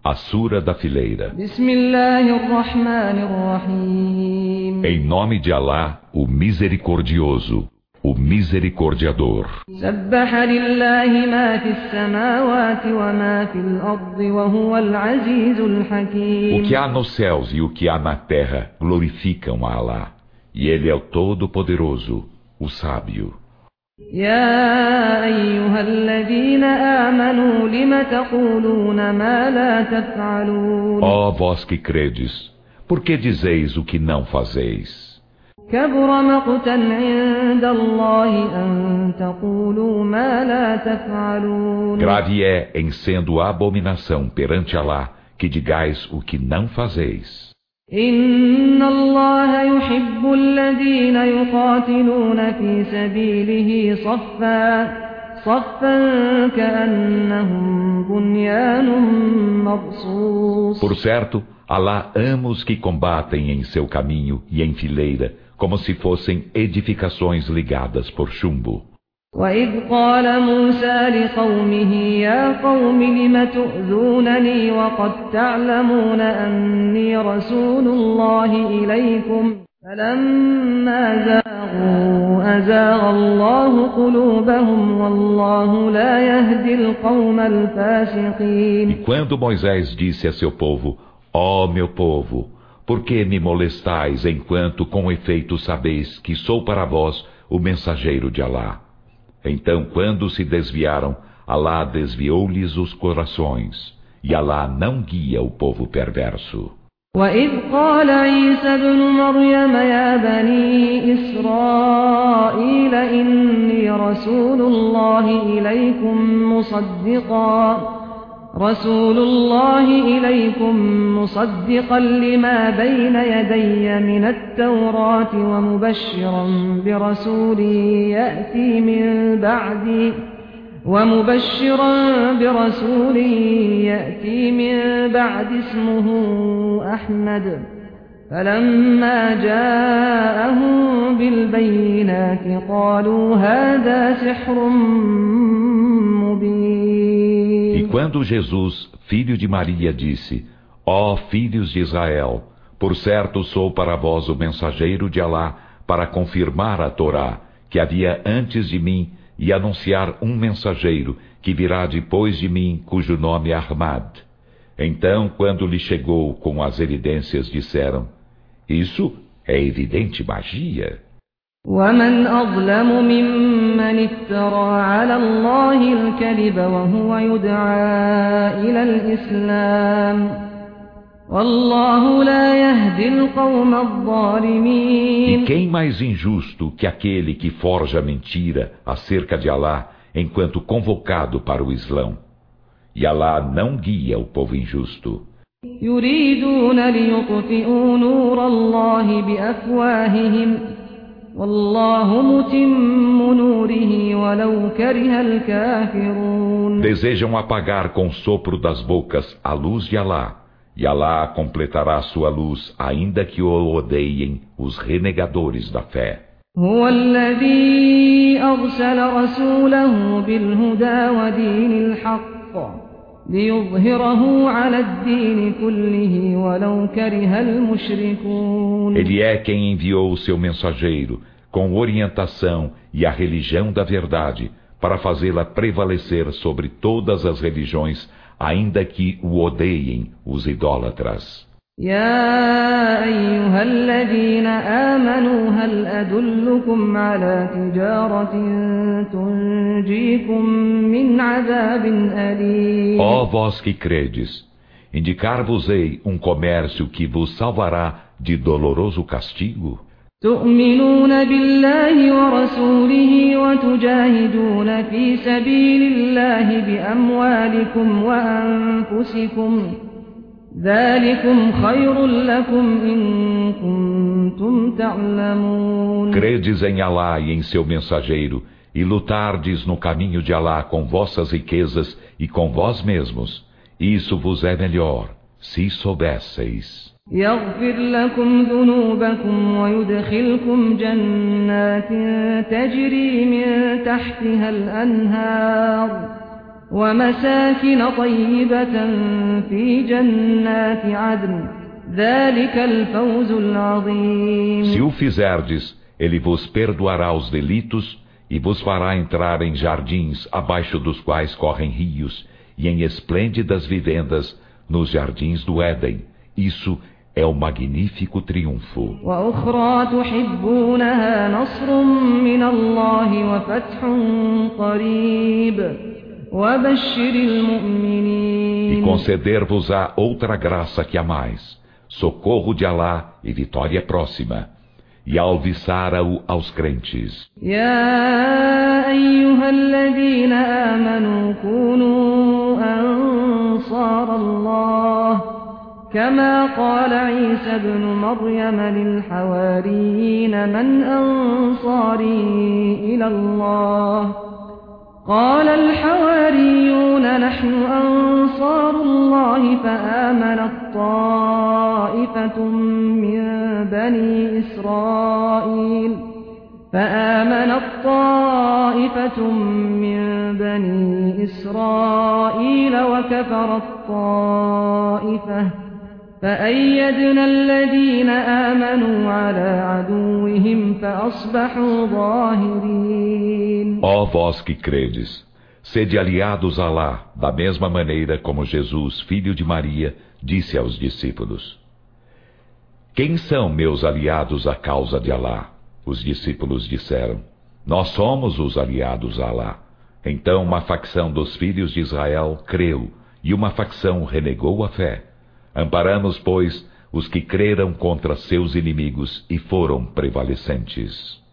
A Sura da Fileira. Em nome de Alá, o Misericordioso, o Misericordiador. O que há nos céus e o que há na terra glorificam a Alá, e Ele é o Todo-Poderoso, o Sábio. يا أيها الذين آمنوا لم تقولون ما لا تفعلون Ó vós que credes, por que dizeis o que não fazeis? كبر مقتا عند الله أن تقولوا ما لا تفعلون Grave é, em sendo abominação perante Alá, que digais o que não fazeis. إن الله يحب الذين يقاتلون في سبيله صفا كأنهم بنيان مرصوص. Por certo, Alá ama os que combatem em seu caminho e em fileira, como se fossem edificações ligadas por chumbo. وَإِذْ قَالَ مُوسَى لِقَوْمِهِ يَا قَوْمِ لِمَ تُؤْذُونَنِي وَقَدْ تَعْلَمُونَ أَنِّي رَسُولُ اللَّهِ إِلَيْكُمْ فَلَمَّا زَاغُوا أَزَاغَ اللَّهُ قُلُوبَهُمْ وَاللَّهُ لَا يَهْدِي الْقَوْمَ الْفَاسِقِينَ. E quando Moisés disse a seu povo: Ó meu povo, por que me molestais enquanto com efeito sabeis que sou para vós o mensageiro de Alá? Então, quando se desviaram, Alá desviou-lhes os corações, e Alá não guia o povo perverso. وَإِذْ قَالَ عِيسَى ابْنُ مَرْيَمَ يَا بَنِي إِسْرَائِيلَ إِنِّي رَسُولُ اللَّهِ إِلَيْكُمْ مُصَدِّقًا لِمَا بَيْنَ يَدَيَّ مِنَ التَّوْرَاةِ وَمُبَشِّرًا برسول يأتي من بعد اسمه أحمد فلما جاءهم بالبينات قالوا هذا سحر مبين. E quando Jesus, filho de Maria, disse: Ó filhos de Israel, por certo sou para vós o mensageiro de Alá para confirmar a Torá, que havia antes de mim, e anunciar um mensageiro que virá depois de mim, cujo nome é Ahmad. Então, quando lhe chegou com as evidências, disseram: Isso é evidente magia. وَمَنْ أَظْلَمُ مِمَّنِ افْتَرَى عَلَى اللَّهِ الْكَذِبَ وَهُوَ يُدْعَى إِلَى الْإِسْلَامِ وَاللَّهُ لَا يَهْدِي الْقَوْمَ الظَّالِمِينَ. E quem mais injusto que aquele que forja mentira acerca de Alá, enquanto convocado para o Islão? E Alá não guia o povo injusto. يُرِيدُونَ لِيُطْفِئُوا نُورَ اللَّهِ بِأَفْوَاهِهِمْ وَاللَّهُ مُتِمُّ نُورِهِ وَلَوْ كَرِهَ الْكَافِرُونَ. Desejam apagar com o sopro das bocas a luz de Alá, e Alá completará sua luz, ainda que o odeiem os renegadores da fé. هو الذي أرسل رسوله بالهدى ودين الحق ليظهره على الدين كله ولو كره المشركون. Ele é quem enviou o seu mensageiro com orientação e a religião da verdade para fazê-la prevalecer sobre todas as religiões, ainda que o odeiem os idólatras. يا أيها الذين آمنوا هل أدلكم على تجارة تنجيكم من عذاب أليم. Ó vós que credes, indicar-vos-ei um comércio que vos salvará de doloroso castigo? تؤمنون بالله ورسوله وتجاهدون في سبيل الله بأموالكم وأنفسكم ذلكم خير لكم إن كنتم تعلمون. Credes em Alá e em seu mensageiro, e lutardes no caminho de Alá com vossas riquezas e com vós mesmos. Isso vos é melhor, se soubesseis. يغفر لكم ذنوبكم ويدخلكم جنات تجري من تحتها الأنهار ومساكن طيبة في جنات عدن ذلك الفوز العظيم. Se o fizerdes, ele vos perdoará os delitos e vos fará entrar em jardins abaixo dos quais correm rios e em esplêndidas vivendas nos jardins do Éden. Isso é o magnífico triunfo. وأخرى تحبونها نصر من الله وفتح قريب وبشر المؤمنين. E conceder-vos-á outra graça que amais, socorro de Alá e vitória próxima, e alviçara-o aos crentes. يا أيها الذين آمنوا كونوا أنصار الله كما قال عيسى ابن مريم للحواريين من أنصاري إلى الله قال الحواريون نحن أنصار الله فآمنت طائفة من بني إسرائيل وكفرت طائفة فأيدنا الذين آمنوا على عدوهم فأصبحوا ظاهرين. Ó vós que credes, sede aliados a Alá, da mesma maneira como Jesus, filho de Maria, disse aos discípulos: Quem são meus aliados à causa de Alá? Os discípulos disseram: Nós somos os aliados a Alá. Então uma facção dos filhos de Israel creu, e uma facção renegou a fé. Amparamos, pois, os que creram contra seus inimigos e foram prevalecentes.